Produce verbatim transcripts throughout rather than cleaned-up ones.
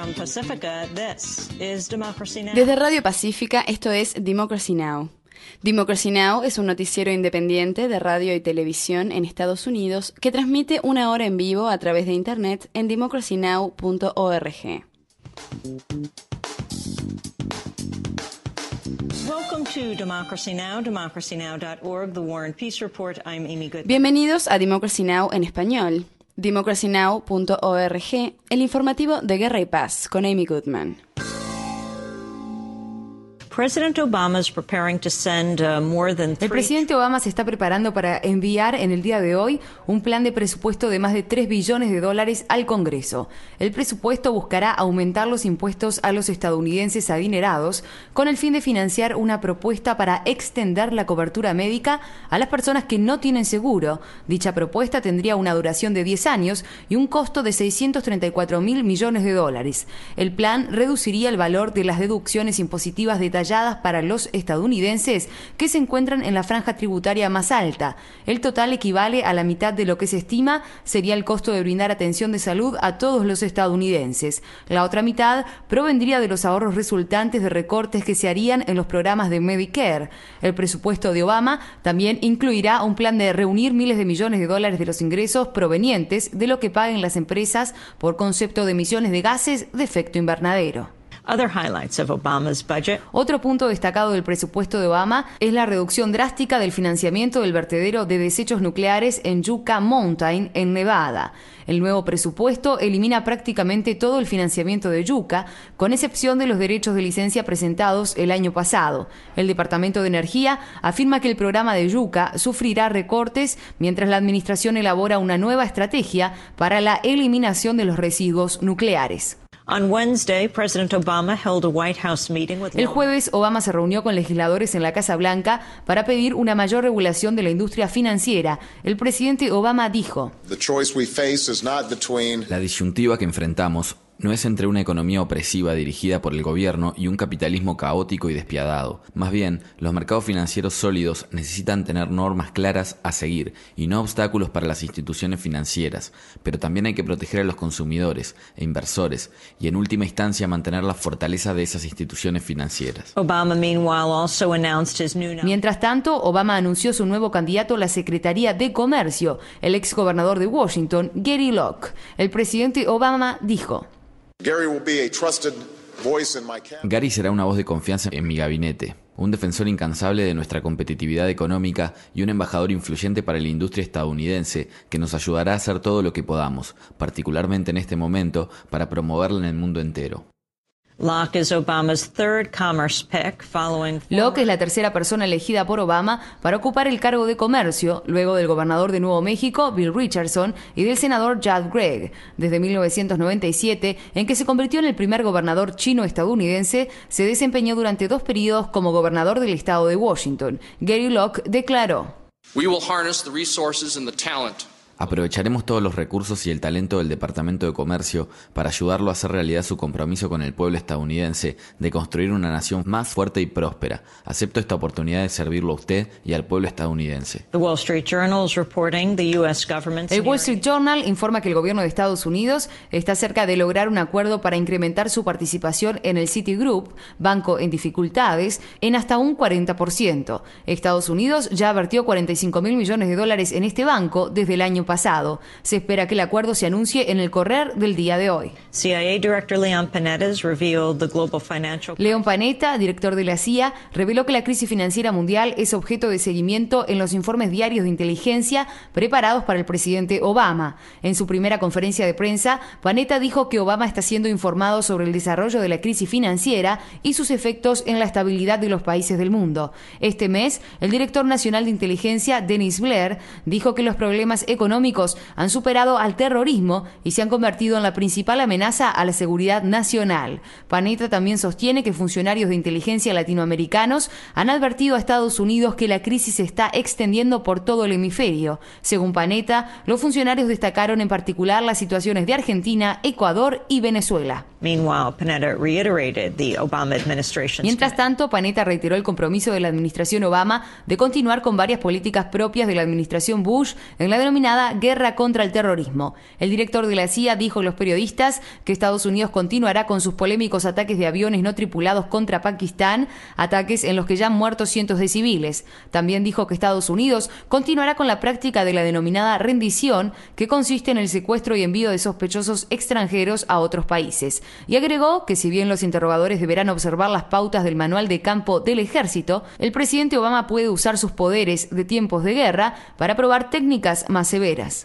from Pacifica, this is Democracy Now! Desde Radio Pacífica, esto es Democracy Now! Democracy Now! Es un noticiero independiente de radio y televisión en Estados Unidos que transmite una hora en vivo a través de internet en democracy now punto org. Welcome to Democracy Now!, democracy now dot org, The War and Peace Report. I'm Amy Goodman. Bienvenidos a Democracy Now! En español. democracy now punto org, el informativo de Guerra y Paz, con Amy Goodman. President Obama is preparing to send uh, more than three... El presidente Obama se está preparando para enviar en el día de hoy un plan de presupuesto de más de tres billones de dólares al Congreso. El presupuesto buscará aumentar los impuestos a los estadounidenses adinerados con el fin de financiar una propuesta para extender la cobertura médica a las personas que no tienen seguro. Dicha propuesta tendría una duración de diez años y un costo de seiscientos treinta y cuatro mil millones de dólares. El plan reduciría el valor de las deducciones impositivas detalladas para los estadounidenses que se encuentran en la franja tributaria más alta. El total equivale a la mitad de lo que se estima sería el costo de brindar atención de salud a todos los estadounidenses. La otra mitad provendría de los ahorros resultantes de recortes que se harían en los programas de Medicare. El presupuesto de Obama también incluirá un plan de reunir miles de millones de dólares de los ingresos provenientes de lo que paguen las empresas por concepto de emisiones de gases de efecto invernadero. Other highlights of Obama's budget. Otro punto destacado del presupuesto de Obama es la reducción drástica del financiamiento del vertedero de desechos nucleares en Yucca Mountain, en Nevada. El nuevo presupuesto elimina prácticamente todo el financiamiento de Yucca, con excepción de los derechos de licencia presentados el año pasado. El Departamento de Energía afirma que el programa de Yucca sufrirá recortes mientras la administración elabora una nueva estrategia para la eliminación de los residuos nucleares. On Wednesday, President Obama held a White House meeting with... El jueves, Obama se reunió con legisladores en la Casa Blanca para pedir una mayor regulación de la industria financiera. El presidente Obama dijo: La disyuntiva que enfrentamos no es entre una economía opresiva dirigida por el gobierno y un capitalismo caótico y despiadado. Más bien, los mercados financieros sólidos necesitan tener normas claras a seguir y no obstáculos para las instituciones financieras, pero también hay que proteger a los consumidores e inversores y en última instancia mantener la fortaleza de esas instituciones financieras. Obama, meanwhile, also announced his new... Mientras tanto, Obama anunció su nuevo candidato a la Secretaría de Comercio, el ex gobernador de Washington, Gary Locke. El presidente Obama dijo: Gary será una voz de confianza en mi gabinete, un defensor incansable de nuestra competitividad económica y un embajador influyente para la industria estadounidense que nos ayudará a hacer todo lo que podamos, particularmente en este momento, para promoverla en el mundo entero. Locke is Obama's third commerce pick, following... Locke es la tercera persona elegida por Obama para ocupar el cargo de comercio, luego del gobernador de Nuevo México, Bill Richardson, y del senador Judd Gregg. Desde mil novecientos noventa y siete, en que se convirtió en el primer gobernador chino-estadounidense, se desempeñó durante dos periodos como gobernador del estado de Washington. Gary Locke declaró: We will harness the resources and the talent. Aprovecharemos todos los recursos y el talento del Departamento de Comercio para ayudarlo a hacer realidad su compromiso con el pueblo estadounidense de construir una nación más fuerte y próspera. Acepto esta oportunidad de servirlo a usted y al pueblo estadounidense. The Wall Street Journal is reporting the U S government's... El Wall Street Journal informa que el gobierno de Estados Unidos está cerca de lograr un acuerdo para incrementar su participación en el Citigroup, banco en dificultades, en hasta un cuarenta por ciento. Estados Unidos ya vertió cuarenta y cinco mil millones de dólares en este banco desde el año pasado. Se espera que el acuerdo se anuncie en el correr del día de hoy. C I A Director Leon Panetta has revealed the global financial... Leon Panetta, director de la C I A, reveló que la crisis financiera mundial es objeto de seguimiento en los informes diarios de inteligencia preparados para el presidente Obama. En su primera conferencia de prensa, Panetta dijo que Obama está siendo informado sobre el desarrollo de la crisis financiera y sus efectos en la estabilidad de los países del mundo. Este mes, el director nacional de inteligencia, Dennis Blair, dijo que los problemas económicos han superado al terrorismo y se han convertido en la principal amenaza a la seguridad nacional. Panetta también sostiene que funcionarios de inteligencia latinoamericanos han advertido a Estados Unidos que la crisis se está extendiendo por todo el hemisferio. Según Panetta, los funcionarios destacaron en particular las situaciones de Argentina, Ecuador y Venezuela. Meanwhile, Panetta reiterated the Obama administration's... Mientras tanto, Panetta reiteró el compromiso de la administración Obama de continuar con varias políticas propias de la administración Bush en la denominada denominada Guerra contra el Terrorismo. El director de la C I A dijo a los periodistas que Estados Unidos continuará con sus polémicos ataques de aviones no tripulados contra Pakistán, ataques en los que ya han muerto cientos de civiles. También dijo que Estados Unidos continuará con la práctica de la denominada rendición, que consiste en el secuestro y envío de sospechosos extranjeros a otros países. Y agregó que si bien los interrogadores deberán observar las pautas del manual de campo del ejército, el presidente Obama puede usar sus poderes de tiempos de guerra para probar técnicas más severas.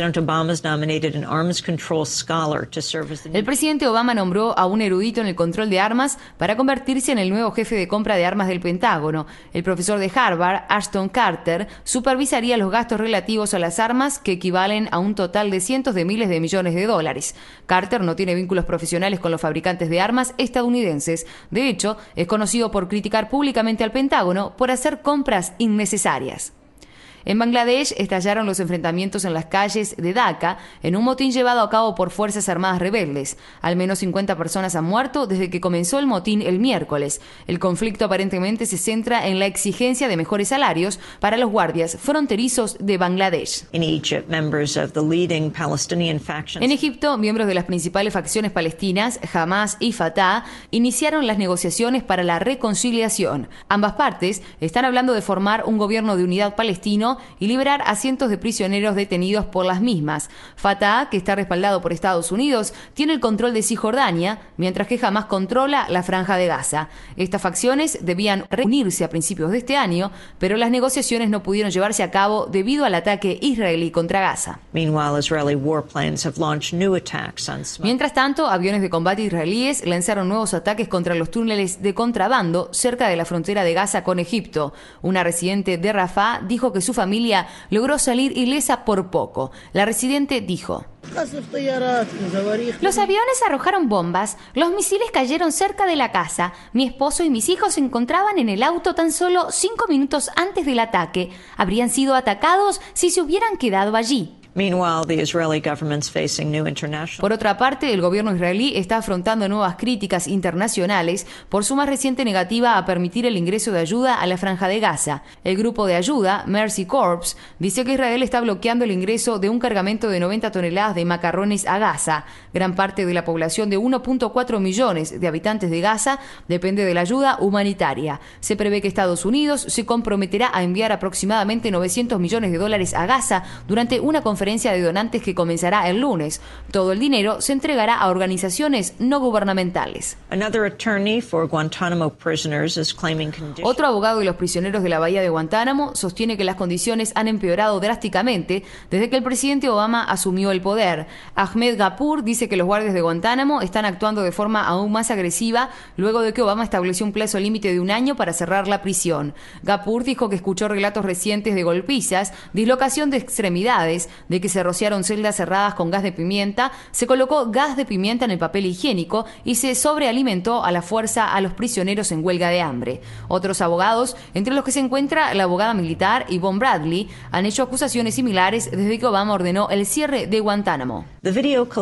El presidente Obama nombró a un erudito en el control de armas para convertirse en el nuevo jefe de compra de armas del Pentágono. El profesor de Harvard, Ashton Carter, supervisaría los gastos relativos a las armas, que equivalen a un total de cientos de miles de millones de dólares. Carter no tiene vínculos profesionales con los fabricantes de armas estadounidenses. De hecho, es conocido por criticar públicamente al Pentágono por hacer compras innecesarias. En Bangladesh estallaron los enfrentamientos en las calles de Dhaka en un motín llevado a cabo por fuerzas armadas rebeldes. Al menos cincuenta personas han muerto desde que comenzó el motín el miércoles. El conflicto aparentemente se centra en la exigencia de mejores salarios para los guardias fronterizos de Bangladesh. En Egipto, miembros de las principales facciones palestinas, Hamas y Fatah, iniciaron las negociaciones para la reconciliación. Ambas partes están hablando de formar un gobierno de unidad palestino y liberar a cientos de prisioneros detenidos por las mismas. Fatah, que está respaldado por Estados Unidos, tiene el control de Cisjordania, mientras que Hamas controla la Franja de Gaza. Estas facciones debían reunirse a principios de este año, pero las negociaciones no pudieron llevarse a cabo debido al ataque israelí contra Gaza. Mientras tanto, aviones de combate israelíes lanzaron nuevos ataques contra los túneles de contrabando cerca de la frontera de Gaza con Egipto. Una residente de Rafah dijo que su familia logró salir ilesa por poco. La residente dijo: los aviones arrojaron bombas, los misiles cayeron cerca de la casa. Mi esposo y mis hijos se encontraban en el auto tan solo cinco minutos antes del ataque. Habrían sido atacados si se hubieran quedado allí. Por otra parte, el gobierno israelí está afrontando nuevas críticas internacionales por su más reciente negativa a permitir el ingreso de ayuda a la Franja de Gaza. El grupo de ayuda, Mercy Corps, dice que Israel está bloqueando el ingreso de un cargamento de noventa toneladas de macarrones a Gaza. Gran parte de la población de uno punto cuatro millones de habitantes de Gaza depende de la ayuda humanitaria. Se prevé que Estados Unidos se comprometerá a enviar aproximadamente novecientos millones de dólares a Gaza durante una conferencia de donantes que comenzará el lunes. Todo el dinero se entregará a organizaciones no gubernamentales. Otro abogado de los prisioneros de la bahía de Guantánamo sostiene que las condiciones han empeorado drásticamente desde que el presidente Obama asumió el poder. Ahmed Gapur dice que los guardias de Guantánamo están actuando de forma aún más agresiva luego de que Obama estableció un plazo límite de un año para cerrar la prisión. Gapur dijo que escuchó relatos recientes de golpizas, dislocación de extremidades, de que se rociaron celdas cerradas con gas de pimienta, se colocó gas de pimienta en el papel higiénico y se sobrealimentó a la fuerza a los prisioneros en huelga de hambre. Otros abogados, entre los que se encuentra la abogada militar Yvonne Bradley, han hecho acusaciones similares desde que Obama ordenó el cierre de Guantánamo. El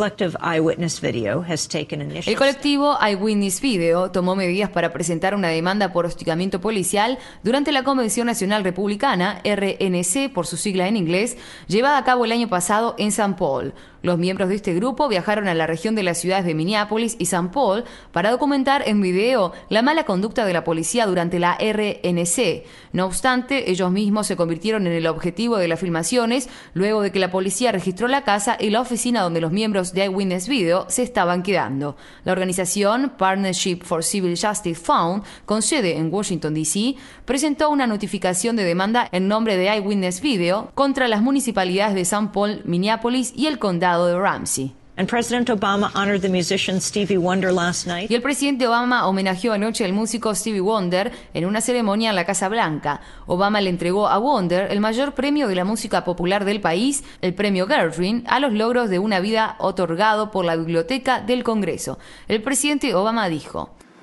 colectivo Eyewitness Video tomó medidas para presentar una demanda por hostigamiento policial durante la Convención Nacional Republicana, R N C por su sigla en inglés, llevada a cabo el año pasado en Saint Paul. Los miembros de este grupo viajaron a la región de las ciudades de Minneapolis y Saint Paul para documentar en video la mala conducta de la policía durante la R N C. No obstante, ellos mismos se convirtieron en el objetivo de las filmaciones luego de que la policía registró la casa y la oficina donde los miembros de Eyewitness Video se estaban quedando. La organización Partnership for Civil Justice Fund, con sede en Washington, D C, presentó una notificación de demanda en nombre de Eyewitness Video contra las municipalidades de Saint Paul, Minneapolis y el condado de Ramsey. And President Obama honored the musician Stevie Wonder last night. Y el presidente Obama homenajeó anoche al músico Stevie Wonder en una ceremonia en la Casa Blanca. Obama le entregó a Wonder el mayor premio de la música popular del país, el premio Gershwin, a los logros de una vida otorgado por la Biblioteca del Congreso. El presidente Obama dijo: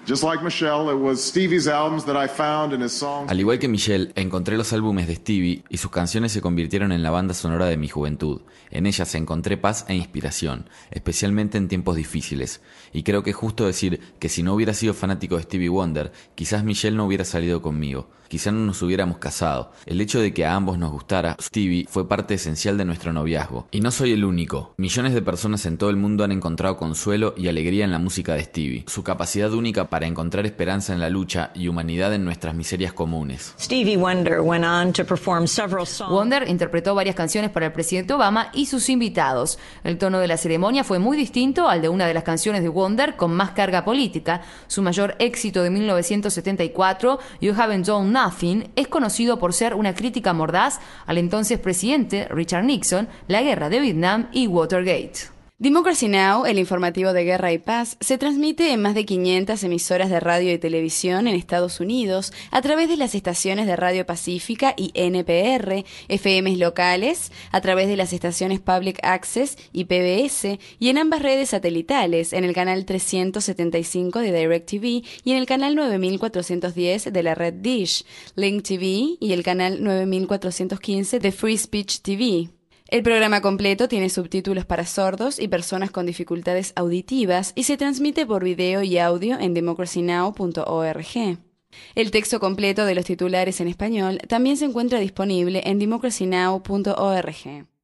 Just like Michelle, it was Stevie's albums that I found and his songs. Al igual que Michelle, encontré los álbumes de Stevie y sus canciones se convirtieron en la banda sonora de mi juventud. En ellas encontré paz e inspiración, especialmente en tiempos difíciles. Y creo que es justo decir que si no hubiera sido fanático de Stevie Wonder, quizás Michelle no hubiera salido conmigo. Quizás no nos hubiéramos casado. El hecho de que a ambos nos gustara Stevie fue parte esencial de nuestro noviazgo. Y no soy el único. Millones de personas en todo el mundo han encontrado consuelo y alegría en la música de Stevie. Su capacidad única para encontrar esperanza en la lucha y humanidad en nuestras miserias comunes. Stevie Wonder went on to perform several songs. Wonder interpretó varias canciones para el presidente Obama y sus invitados. El tono de la ceremonia fue muy distinto al de una de las canciones de Wonder con más carga política. Su mayor éxito de mil novecientos setenta y cuatro, You Haven't Done Nothing, es conocido por ser una crítica mordaz al entonces presidente Richard Nixon, la guerra de Vietnam y Watergate. Democracy Now!, el informativo de Guerra y Paz, se transmite en más de quinientas emisoras de radio y televisión en Estados Unidos a través de las estaciones de Radio Pacífica y N P R, F Ms locales, a través de las estaciones Public Access y P B S, y en ambas redes satelitales, en el canal trescientos setenta y cinco de DirecTV y en el canal nueve mil cuatrocientos diez de la red Dish, Link T V y el canal nueve mil cuatrocientos quince de Free Speech T V. El programa completo tiene subtítulos para sordos y personas con dificultades auditivas y se transmite por video y audio en democracy now punto org. El texto completo de los titulares en español también se encuentra disponible en democracy now punto org.